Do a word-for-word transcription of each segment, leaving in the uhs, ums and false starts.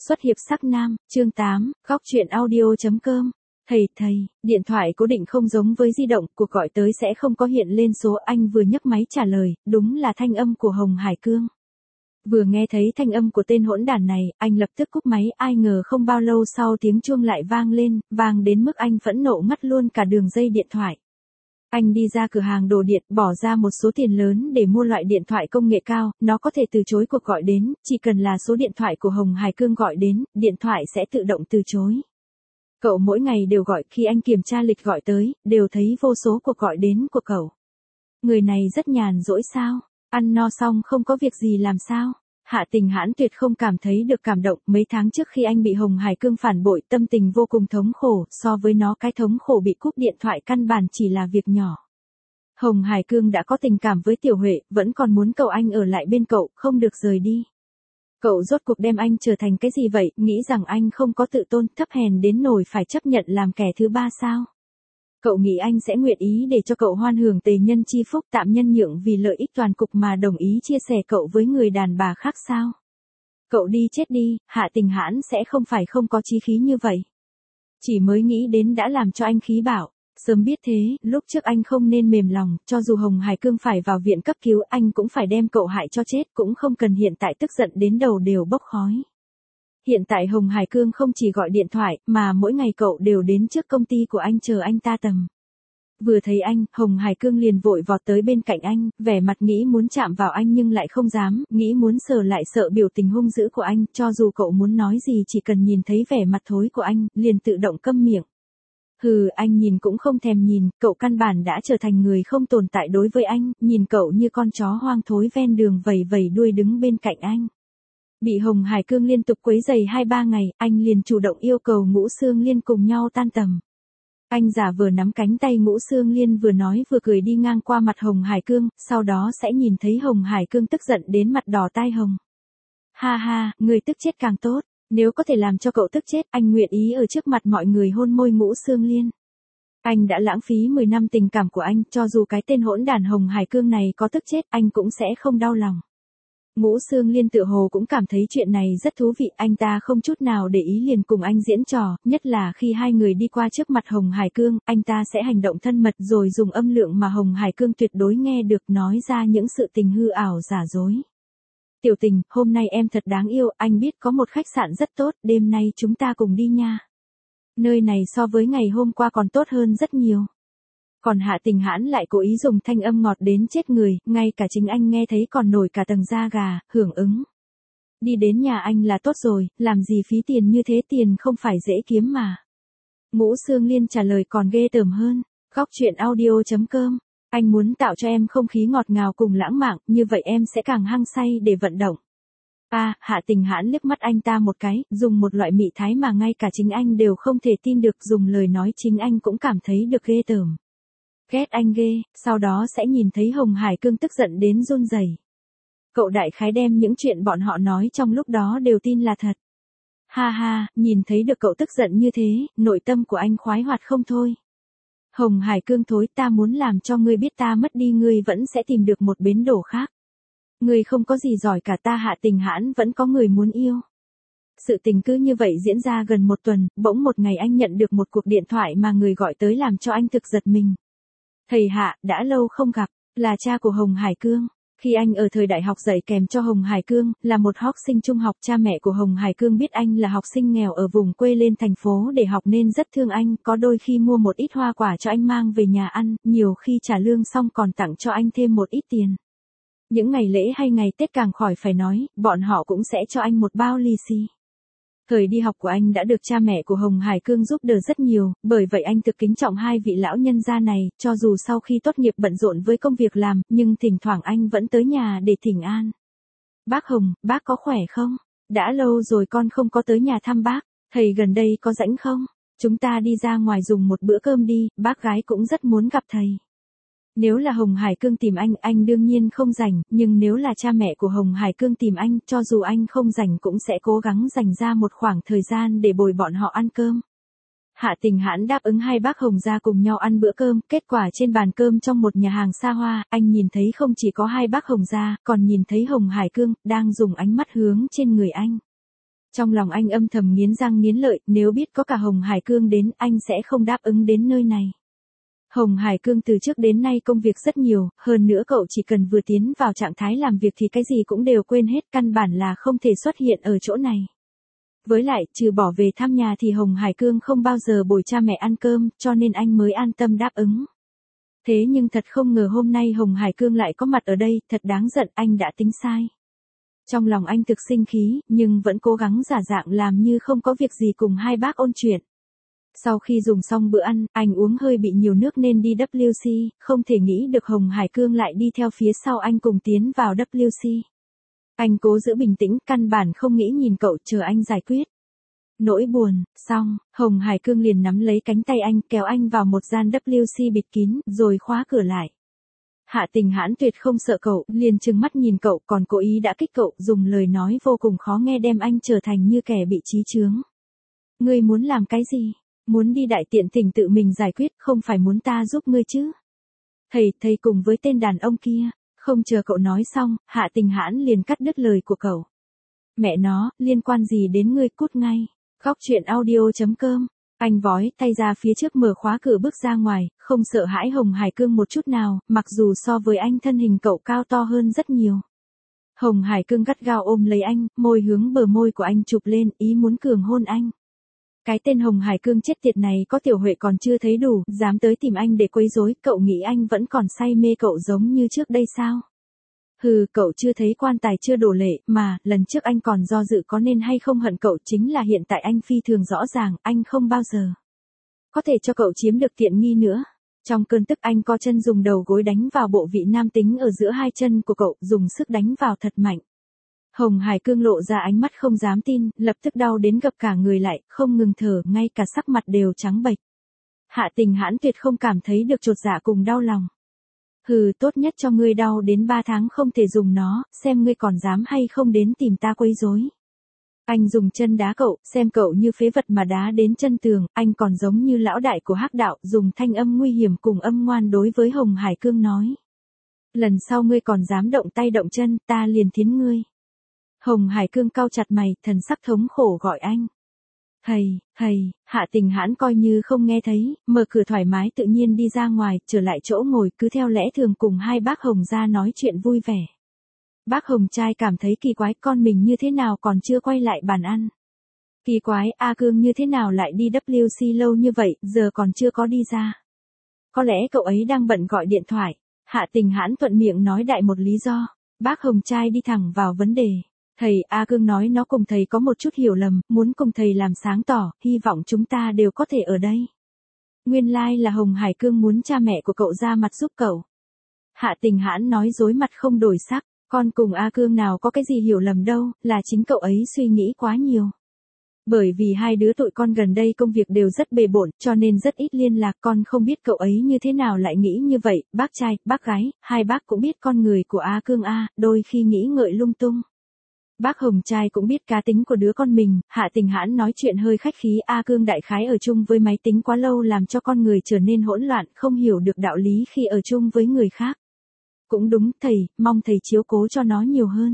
Xuất hiệp sắc nam, chương tám, góc truyện audio.com. Thầy, thầy, điện thoại cố định không giống với di động, cuộc gọi tới sẽ không có hiện lên số. Anh vừa nhấc máy trả lời, đúng là thanh âm của Hồng Hải Cương. Vừa nghe thấy thanh âm của tên hỗn đản này, anh lập tức cúp máy, ai ngờ không bao lâu sau tiếng chuông lại vang lên, vang đến mức anh phẫn nộ ngắt luôn cả đường dây điện thoại. Anh đi ra cửa hàng đồ điện, bỏ ra một số tiền lớn để mua loại điện thoại công nghệ cao, nó có thể từ chối cuộc gọi đến, chỉ cần là số điện thoại của Hồng Hải Cương gọi đến, điện thoại sẽ tự động từ chối. Cậu mỗi ngày đều gọi, khi anh kiểm tra lịch gọi tới, đều thấy vô số cuộc gọi đến của cậu. Người này rất nhàn rỗi sao? Ăn no xong không có việc gì làm sao? Hạ Tình Hãn tuyệt không cảm thấy được cảm động, mấy tháng trước khi anh bị Hồng Hải Cương phản bội, tâm tình vô cùng thống khổ, so với nó cái thống khổ bị cúp điện thoại căn bản chỉ là việc nhỏ. Hồng Hải Cương đã có tình cảm với Tiểu Huệ, vẫn còn muốn cậu anh ở lại bên cậu, không được rời đi. Cậu rốt cuộc đem anh trở thành cái gì vậy, nghĩ rằng anh không có tự tôn, thấp hèn đến nỗi phải chấp nhận làm kẻ thứ ba sao? Cậu nghĩ anh sẽ nguyện ý để cho cậu hoan hưởng tề nhân chi phúc, tạm nhân nhượng vì lợi ích toàn cục mà đồng ý chia sẻ cậu với người đàn bà khác sao? Cậu đi chết đi, Hạ Tình Hãn sẽ không phải không có chí khí như vậy. Chỉ mới nghĩ đến đã làm cho anh khí bảo. Sớm biết thế, lúc trước anh không nên mềm lòng, cho dù Hồng Hải Cương phải vào viện cấp cứu, anh cũng phải đem cậu hại cho chết, cũng không cần hiện tại tức giận đến đầu đều bốc khói. Hiện tại Hồng Hải Cương không chỉ gọi điện thoại, mà mỗi ngày cậu đều đến trước công ty của anh chờ anh ta tầm. Vừa thấy anh, Hồng Hải Cương liền vội vọt tới bên cạnh anh, vẻ mặt nghĩ muốn chạm vào anh nhưng lại không dám, nghĩ muốn sờ lại sợ biểu tình hung dữ của anh, cho dù cậu muốn nói gì chỉ cần nhìn thấy vẻ mặt thối của anh, liền tự động câm miệng. Hừ, anh nhìn cũng không thèm nhìn, cậu căn bản đã trở thành người không tồn tại đối với anh, nhìn cậu như con chó hoang thối ven đường vầy vầy đuôi đứng bên cạnh anh. Bị Hồng Hải Cương liên tục quấy rầy hai ba ngày, anh liền chủ động yêu cầu Ngũ Xương Liên cùng nhau tan tầm. Anh giả vờ nắm cánh tay Ngũ Xương Liên vừa nói vừa cười đi ngang qua mặt Hồng Hải Cương, sau đó sẽ nhìn thấy Hồng Hải Cương tức giận đến mặt đỏ tai hồng. Ha ha, người tức chết càng tốt. Nếu có thể làm cho cậu tức chết, anh nguyện ý ở trước mặt mọi người hôn môi Ngũ Xương Liên. Anh đã lãng phí mười năm tình cảm của anh, cho dù cái tên hỗn đản Hồng Hải Cương này có tức chết, anh cũng sẽ không đau lòng. Ngũ Xương Liên tự hồ cũng cảm thấy chuyện này rất thú vị, anh ta không chút nào để ý liền cùng anh diễn trò, nhất là khi hai người đi qua trước mặt Hồng Hải Cương, anh ta sẽ hành động thân mật rồi dùng âm lượng mà Hồng Hải Cương tuyệt đối nghe được nói ra những sự tình hư ảo giả dối. Tiểu Tình, hôm nay em thật đáng yêu, anh biết có một khách sạn rất tốt, đêm nay chúng ta cùng đi nha. Nơi này so với ngày hôm qua còn tốt hơn rất nhiều. Còn Hạ Tình Hãn lại cố ý dùng thanh âm ngọt đến chết người, ngay cả chính anh nghe thấy còn nổi cả tầng da gà, hưởng ứng. Đi đến nhà anh là tốt rồi, làm gì phí tiền như thế, tiền không phải dễ kiếm mà. Ngũ Xương Liên trả lời còn ghê tởm hơn, góc truyện audio.com. Anh muốn tạo cho em không khí ngọt ngào cùng lãng mạn, như vậy em sẽ càng hăng say để vận động. À, Hạ Tình Hãn liếc mắt anh ta một cái, dùng một loại mị thái mà ngay cả chính anh đều không thể tin được, dùng lời nói chính anh cũng cảm thấy được ghê tởm. Ghét anh ghê, sau đó sẽ nhìn thấy Hồng Hải Cương tức giận đến run rẩy. Cậu đại khái đem những chuyện bọn họ nói trong lúc đó đều tin là thật. Ha ha, nhìn thấy được cậu tức giận như thế, nội tâm của anh khoái hoạt không thôi. Hồng Hải Cương thối, ta muốn làm cho ngươi biết ta mất đi ngươi vẫn sẽ tìm được một bến đổ khác. Ngươi không có gì giỏi cả, ta Hạ Tình Hãn vẫn có người muốn yêu. Sự tình cứ như vậy diễn ra gần một tuần, bỗng một ngày anh nhận được một cuộc điện thoại mà người gọi tới làm cho anh thực giật mình. Thầy Hạ, đã lâu không gặp, là cha của Hồng Hải Cương. Khi anh ở thời đại học dạy kèm cho Hồng Hải Cương, là một học sinh trung học, cha mẹ của Hồng Hải Cương biết anh là học sinh nghèo ở vùng quê lên thành phố để học nên rất thương anh, có đôi khi mua một ít hoa quả cho anh mang về nhà ăn, nhiều khi trả lương xong còn tặng cho anh thêm một ít tiền. Những ngày lễ hay ngày Tết càng khỏi phải nói, bọn họ cũng sẽ cho anh một bao lì xì. Thời đi học của anh đã được cha mẹ của Hồng Hải Cương giúp đỡ rất nhiều, bởi vậy anh thực kính trọng hai vị lão nhân gia này, cho dù sau khi tốt nghiệp bận rộn với công việc làm, nhưng thỉnh thoảng anh vẫn tới nhà để thỉnh an. Bác Hồng, bác có khỏe không? Đã lâu rồi con không có tới nhà thăm bác, thầy gần đây có rảnh không? Chúng ta đi ra ngoài dùng một bữa cơm đi, bác gái cũng rất muốn gặp thầy. Nếu là Hồng Hải Cương tìm anh, anh đương nhiên không rảnh, nhưng nếu là cha mẹ của Hồng Hải Cương tìm anh, cho dù anh không rảnh cũng sẽ cố gắng dành ra một khoảng thời gian để bồi bọn họ ăn cơm. Hạ Tình Hãn đáp ứng hai bác Hồng ra cùng nhau ăn bữa cơm, kết quả trên bàn cơm trong một nhà hàng xa hoa, anh nhìn thấy không chỉ có hai bác Hồng ra, còn nhìn thấy Hồng Hải Cương, đang dùng ánh mắt hướng trên người anh. Trong lòng anh âm thầm nghiến răng nghiến lợi, nếu biết có cả Hồng Hải Cương đến, anh sẽ không đáp ứng đến nơi này. Hồng Hải Cương từ trước đến nay công việc rất nhiều, hơn nữa cậu chỉ cần vừa tiến vào trạng thái làm việc thì cái gì cũng đều quên hết, căn bản là không thể xuất hiện ở chỗ này. Với lại, trừ bỏ về thăm nhà thì Hồng Hải Cương không bao giờ bồi cha mẹ ăn cơm, cho nên anh mới an tâm đáp ứng. Thế nhưng thật không ngờ hôm nay Hồng Hải Cương lại có mặt ở đây, thật đáng giận, anh đã tính sai. Trong lòng anh thực sinh khí, nhưng vẫn cố gắng giả dạng làm như không có việc gì cùng hai bác ôn chuyện. Sau khi dùng xong bữa ăn, anh uống hơi bị nhiều nước nên đi vê kép xê, không thể nghĩ được Hồng Hải Cương lại đi theo phía sau anh cùng tiến vào vê kép xê. Anh cố giữ bình tĩnh, căn bản không nghĩ nhìn cậu, chờ anh giải quyết. Nỗi buồn, xong, Hồng Hải Cương liền nắm lấy cánh tay anh, kéo anh vào một gian vê kép xê bịt kín, rồi khóa cửa lại. Hạ Tình Hãn tuyệt không sợ cậu, liền trừng mắt nhìn cậu, còn cố ý đã kích cậu, dùng lời nói vô cùng khó nghe đem anh trở thành như kẻ bị trí chướng. Ngươi muốn làm cái gì? Muốn đi đại tiện tỉnh tự mình giải quyết, không phải muốn ta giúp ngươi chứ? Thầy, thầy cùng với tên đàn ông kia. Không chờ cậu nói xong, Hạ Tình Hãn liền cắt đứt lời của cậu. Mẹ nó, liên quan gì đến ngươi, cút ngay. Góc truyện audio chấm com. Anh vói tay ra phía trước mở khóa cửa bước ra ngoài, không sợ hãi Hồng Hải Cương một chút nào, mặc dù so với anh thân hình cậu cao to hơn rất nhiều. Hồng Hải Cương gắt gao ôm lấy anh, môi hướng bờ môi của anh chụp lên, ý muốn cường hôn anh. Cái tên Hồng Hải Cương chết tiệt này có Tiểu Huệ còn chưa thấy đủ, dám tới tìm anh để quấy rối, cậu nghĩ anh vẫn còn say mê cậu giống như trước đây sao? Hừ, cậu chưa thấy quan tài chưa đổ lệ, mà, lần trước anh còn do dự có nên hay không hận cậu, chính là hiện tại anh phi thường rõ ràng, anh không bao giờ có thể cho cậu chiếm được tiện nghi nữa. Trong cơn tức anh co chân dùng đầu gối đánh vào bộ vị nam tính ở giữa hai chân của cậu, dùng sức đánh vào thật mạnh. Hồng Hải Cương lộ ra ánh mắt không dám tin, lập tức đau đến gập cả người lại, không ngừng thở, ngay cả sắc mặt đều trắng bệch. Hạ Tình Hãn tuyệt không cảm thấy được chột dạ cùng đau lòng. Hừ, tốt nhất cho ngươi đau đến ba tháng không thể dùng nó, xem ngươi còn dám hay không đến tìm ta quấy rối. Anh dùng chân đá cậu, xem cậu như phế vật mà đá đến chân tường, anh còn giống như lão đại của Hắc đạo, dùng thanh âm nguy hiểm cùng âm ngoan đối với Hồng Hải Cương nói. Lần sau ngươi còn dám động tay động chân, ta liền thiến ngươi. Hồng Hải Cương cau chặt mày, thần sắc thống khổ gọi anh. Thầy, thầy, Hạ Tình Hãn coi như không nghe thấy, mở cửa thoải mái tự nhiên đi ra ngoài, trở lại chỗ ngồi cứ theo lẽ thường cùng hai bác Hồng ra nói chuyện vui vẻ. Bác Hồng trai cảm thấy kỳ quái, con mình như thế nào còn chưa quay lại bàn ăn. Kỳ quái, A Cương như thế nào lại đi vê kép xê lâu như vậy, giờ còn chưa có đi ra. Có lẽ cậu ấy đang bận gọi điện thoại. Hạ Tình Hãn thuận miệng nói đại một lý do. Bác Hồng trai đi thẳng vào vấn đề. Thầy, A Cương nói nó cùng thầy có một chút hiểu lầm, muốn cùng thầy làm sáng tỏ, hy vọng chúng ta đều có thể ở đây. Nguyên lai like là Hồng Hải Cương muốn cha mẹ của cậu ra mặt giúp cậu. Hạ Tình Hãn nói dối mặt không đổi sắc, con cùng A Cương nào có cái gì hiểu lầm đâu, là chính cậu ấy suy nghĩ quá nhiều. Bởi vì hai đứa tụi con gần đây công việc đều rất bề bộn, cho nên rất ít liên lạc, con không biết cậu ấy như thế nào lại nghĩ như vậy, bác trai, bác gái, hai bác cũng biết con người của A Cương A, đôi khi nghĩ ngợi lung tung. Bác Hồng trai cũng biết cá tính của đứa con mình, Hạ Tình Hãn nói chuyện hơi khách khí, A Cương đại khái ở chung với máy tính quá lâu làm cho con người trở nên hỗn loạn, không hiểu được đạo lý khi ở chung với người khác. Cũng đúng, thầy, mong thầy chiếu cố cho nó nhiều hơn.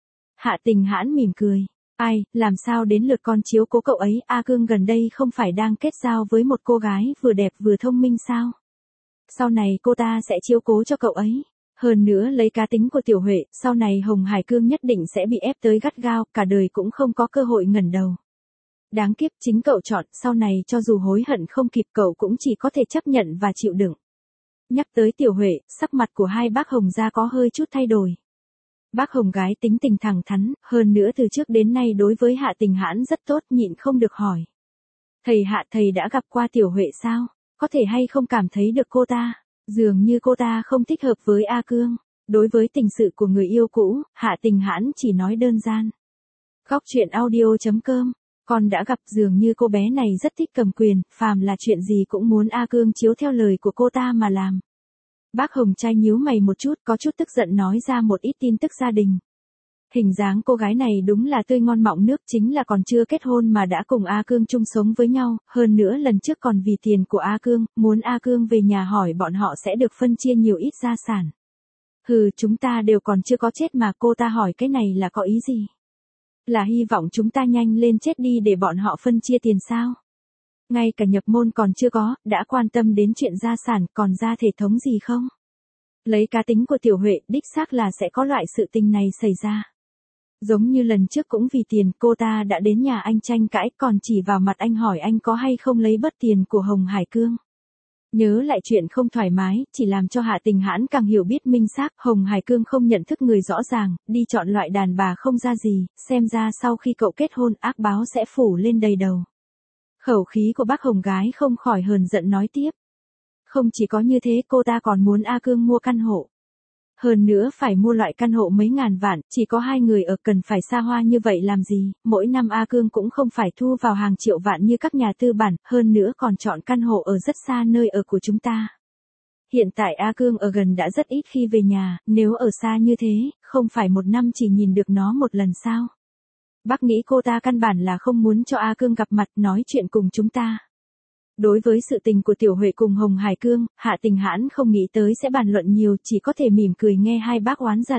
Hạ Tình Hãn mỉm cười. Ai, làm sao đến lượt con chiếu cố cậu ấy, A Cương gần đây không phải đang kết giao với một cô gái vừa đẹp vừa thông minh sao? Sau này cô ta sẽ chiếu cố cho cậu ấy. Hơn nữa lấy cá tính của Tiểu Huệ, sau này Hồng Hải Cương nhất định sẽ bị ép tới gắt gao, cả đời cũng không có cơ hội ngẩng đầu. Đáng kiếp, chính cậu chọn, sau này cho dù hối hận không kịp cậu cũng chỉ có thể chấp nhận và chịu đựng. Nhắc tới Tiểu Huệ, sắc mặt của hai bác Hồng gia có hơi chút thay đổi. Bác Hồng gái tính tình thẳng thắn, hơn nữa từ trước đến nay đối với Hạ Tình Hãn rất tốt, nhịn không được hỏi. Thầy Hạ, thầy đã gặp qua Tiểu Huệ sao? Có thể hay không cảm thấy được cô ta? Dường như cô ta không thích hợp với A Cương. Đối với tình sự của người yêu cũ, Hạ Tình Hãn chỉ nói đơn giản. Góc truyện audio chấm com. Con đã gặp, dường như cô bé này rất thích cầm quyền, phàm là chuyện gì cũng muốn A Cương chiếu theo lời của cô ta mà làm. Bác Hồng trai nhíu mày một chút, có chút tức giận nói ra một ít tin tức gia đình. Hình dáng cô gái này đúng là tươi ngon mọng nước, chính là còn chưa kết hôn mà đã cùng A Cương chung sống với nhau, hơn nữa lần trước còn vì tiền của A Cương, muốn A Cương về nhà hỏi bọn họ sẽ được phân chia nhiều ít gia sản. Hừ, chúng ta đều còn chưa có chết mà cô ta hỏi cái này là có ý gì? Là hy vọng chúng ta nhanh lên chết đi để bọn họ phân chia tiền sao? Ngay cả nhập môn còn chưa có, đã quan tâm đến chuyện gia sản, còn ra thể thống gì không? Lấy cá tính của Tiểu Huệ, đích xác là sẽ có loại sự tình này xảy ra. Giống như lần trước cũng vì tiền, cô ta đã đến nhà anh tranh cãi, còn chỉ vào mặt anh hỏi anh có hay không lấy bớt tiền của Hồng Hải Cương. Nhớ lại chuyện không thoải mái, chỉ làm cho Hạ Tình Hãn càng hiểu biết minh xác, Hồng Hải Cương không nhận thức người rõ ràng, đi chọn loại đàn bà không ra gì, xem ra sau khi cậu kết hôn ác báo sẽ phủ lên đầy đầu. Khẩu khí của bác Hồng gái không khỏi hờn giận nói tiếp. Không chỉ có như thế, cô ta còn muốn A Cương mua căn hộ. Hơn nữa phải mua loại căn hộ mấy ngàn vạn, chỉ có hai người ở, cần phải xa hoa như vậy làm gì, mỗi năm A Cương cũng không phải thu vào hàng triệu vạn như các nhà tư bản, hơn nữa còn chọn căn hộ ở rất xa nơi ở của chúng ta. Hiện tại A Cương ở gần đã rất ít khi về nhà, nếu ở xa như thế, không phải một năm chỉ nhìn được nó một lần sao? Bác nghĩ cô ta căn bản là không muốn cho A Cương gặp mặt nói chuyện cùng chúng ta. Đối với sự tình của Tiểu Huệ cùng Hồng Hải Cương, Hạ Tình Hãn không nghĩ tới sẽ bàn luận nhiều, chỉ có thể mỉm cười nghe hai bác oán giận.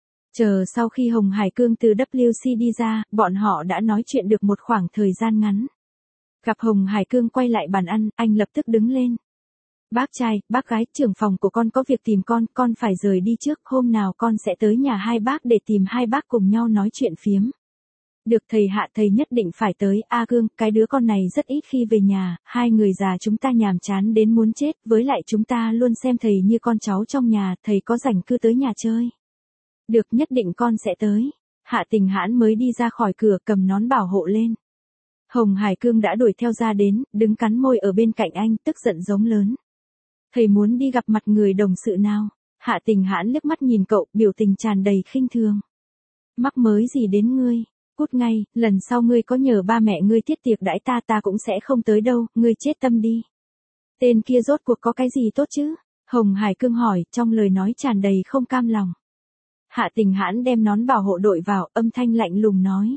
Chờ sau khi Hồng Hải Cương từ W C đi ra, bọn họ đã nói chuyện được một khoảng thời gian ngắn. Gặp Hồng Hải Cương quay lại bàn ăn, anh lập tức đứng lên. Bác trai, bác gái, trưởng phòng của con có việc tìm con, con phải rời đi trước, hôm nào con sẽ tới nhà hai bác để tìm hai bác cùng nhau nói chuyện phiếm. Được thầy Hạ, thầy nhất định phải tới. A Cương, cái đứa con này rất ít khi về nhà, hai người già chúng ta nhàm chán đến muốn chết, với lại chúng ta luôn xem thầy như con cháu trong nhà, thầy có rảnh cứ tới nhà chơi. Được, nhất định con sẽ tới. Hạ Tình Hãn mới đi ra khỏi cửa cầm nón bảo hộ lên. Hồng Hải Cương đã đuổi theo ra đến, đứng cắn môi ở bên cạnh anh, tức giận giống lớn. Thầy muốn đi gặp mặt người đồng sự nào? Hạ Tình Hãn liếc mắt nhìn cậu, biểu tình tràn đầy khinh thường. Mắc mới gì đến ngươi? Cút ngay, lần sau ngươi có nhờ ba mẹ ngươi tiết tiệc đãi ta ta cũng sẽ không tới đâu, ngươi chết tâm đi. Tên kia rốt cuộc có cái gì tốt chứ? Hồng Hải Cương hỏi, trong lời nói tràn đầy không cam lòng. Hạ Tình Hãn đem nón bảo hộ đội vào, âm thanh lạnh lùng nói.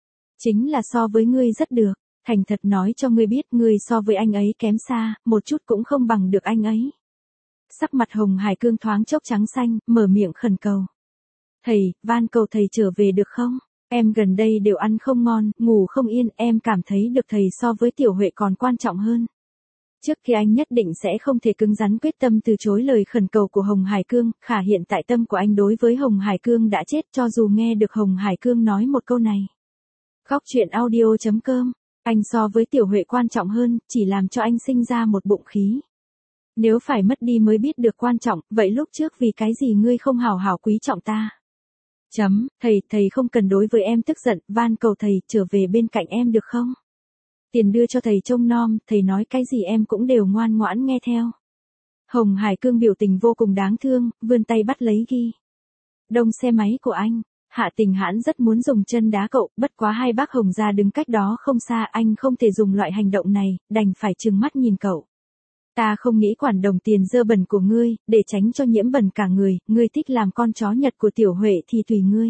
Chính là so với ngươi rất được, thành thật nói cho ngươi biết, ngươi so với anh ấy kém xa, một chút cũng không bằng được anh ấy. Sắc mặt Hồng Hải Cương thoáng chốc trắng xanh, mở miệng khẩn cầu. Thầy, van cầu thầy trở về được không? Em gần đây đều ăn không ngon, ngủ không yên, em cảm thấy được thầy so với Tiểu Huệ còn quan trọng hơn. Trước khi anh nhất định sẽ không thể cứng rắn quyết tâm từ chối lời khẩn cầu của Hồng Hải Cương, khả hiện tại tâm của anh đối với Hồng Hải Cương đã chết, cho dù nghe được Hồng Hải Cương nói một câu này. Góc truyện audio chấm com, anh so với Tiểu Huệ quan trọng hơn, chỉ làm cho anh sinh ra một bụng khí. Nếu phải mất đi mới biết được quan trọng, vậy lúc trước vì cái gì ngươi không hào hào quý trọng ta? Chấm, thầy, thầy không cần đối với em tức giận, van cầu thầy trở về bên cạnh em được không? Tiền đưa cho thầy trông nom, thầy nói cái gì em cũng đều ngoan ngoãn nghe theo. Hồng Hải Cương biểu tình vô cùng đáng thương, vươn tay bắt lấy ghi đông xe máy của anh. Hạ Tình Hãn rất muốn dùng chân đá cậu, bất quá hai bác Hồng gia đứng cách đó không xa, anh không thể dùng loại hành động này, đành phải trừng mắt nhìn cậu. Ta không nghĩ quản đồng tiền dơ bẩn của ngươi, để tránh cho nhiễm bẩn cả người, ngươi thích làm con chó Nhật của Tiểu Huệ thì tùy ngươi.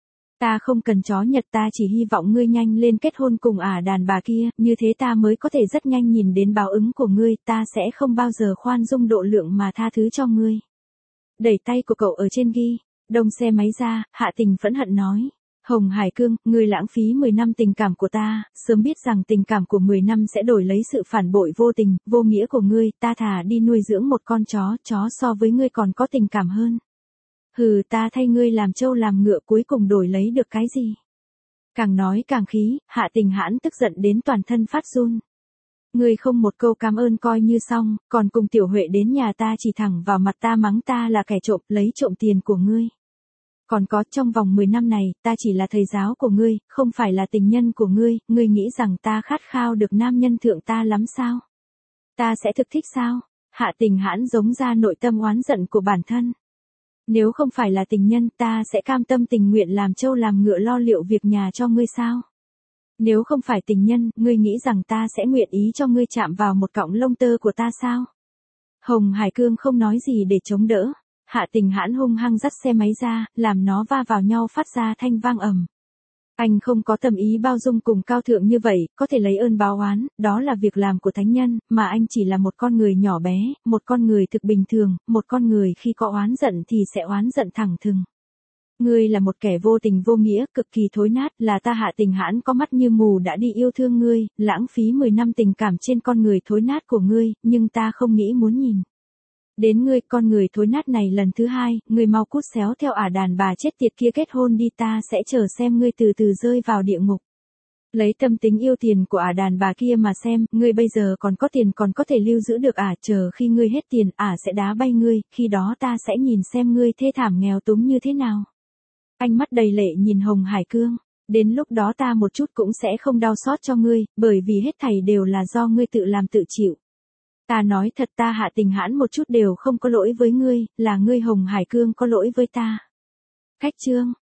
Ta không cần chó Nhật, ta chỉ hy vọng ngươi nhanh lên kết hôn cùng ả đàn bà kia, như thế ta mới có thể rất nhanh nhìn đến báo ứng của ngươi, ta sẽ không bao giờ khoan dung độ lượng mà tha thứ cho ngươi. Đẩy tay của cậu ở trên ghi đông xe máy ra, Hạ Tình phẫn hận nói. Hồng Hải Cương, ngươi lãng phí mười năm tình cảm của ta, sớm biết rằng tình cảm của mười năm sẽ đổi lấy sự phản bội vô tình, vô nghĩa của ngươi, ta thà đi nuôi dưỡng một con chó, chó so với ngươi còn có tình cảm hơn. Hừ, ta thay ngươi làm trâu làm ngựa cuối cùng đổi lấy được cái gì? Càng nói càng khí, Hạ Tình Hãn tức giận đến toàn thân phát run. Ngươi không một câu cảm ơn coi như xong, còn cùng Tiểu Huệ đến nhà ta chỉ thẳng vào mặt ta mắng ta là kẻ trộm, lấy trộm tiền của ngươi. Còn có, trong vòng mười năm này, ta chỉ là thầy giáo của ngươi, không phải là tình nhân của ngươi, ngươi nghĩ rằng ta khát khao được nam nhân thượng ta lắm sao? Ta sẽ thực thích sao? Hạ Tình Hãn giống ra nội tâm oán giận của bản thân. Nếu không phải là tình nhân, ta sẽ cam tâm tình nguyện làm trâu làm ngựa lo liệu việc nhà cho ngươi sao? Nếu không phải tình nhân, ngươi nghĩ rằng ta sẽ nguyện ý cho ngươi chạm vào một cọng lông tơ của ta sao? Hồng Hải Cương không nói gì để chống đỡ. Hạ Tình Hãn hung hăng dắt xe máy ra, làm nó va vào nhau phát ra thanh vang ầm. Anh không có tâm ý bao dung cùng cao thượng như vậy, có thể lấy ơn báo oán, đó là việc làm của thánh nhân, mà anh chỉ là một con người nhỏ bé, một con người thực bình thường, một con người khi có oán giận thì sẽ oán giận thẳng thừng. Ngươi là một kẻ vô tình vô nghĩa, cực kỳ thối nát, là ta Hạ Tình Hãn có mắt như mù đã đi yêu thương ngươi, lãng phí mười năm tình cảm trên con người thối nát của ngươi, nhưng ta không nghĩ muốn nhìn đến ngươi, con người thối nát này lần thứ hai, ngươi mau cút xéo theo ả đàn bà chết tiệt kia kết hôn đi, ta sẽ chờ xem ngươi từ từ rơi vào địa ngục. Lấy tâm tính yêu tiền của ả đàn bà kia mà xem, ngươi bây giờ còn có tiền còn có thể lưu giữ được ả, chờ khi ngươi hết tiền, ả sẽ đá bay ngươi, khi đó ta sẽ nhìn xem ngươi thê thảm nghèo túng như thế nào. Ánh mắt đầy lệ nhìn Hồng Hải Cương, đến lúc đó ta một chút cũng sẽ không đau xót cho ngươi, bởi vì hết thảy đều là do ngươi tự làm tự chịu. Ta nói thật, ta Hạ Tình Hãn một chút đều không có lỗi với ngươi, là ngươi Hồng Hải Cương có lỗi với ta. Khách chương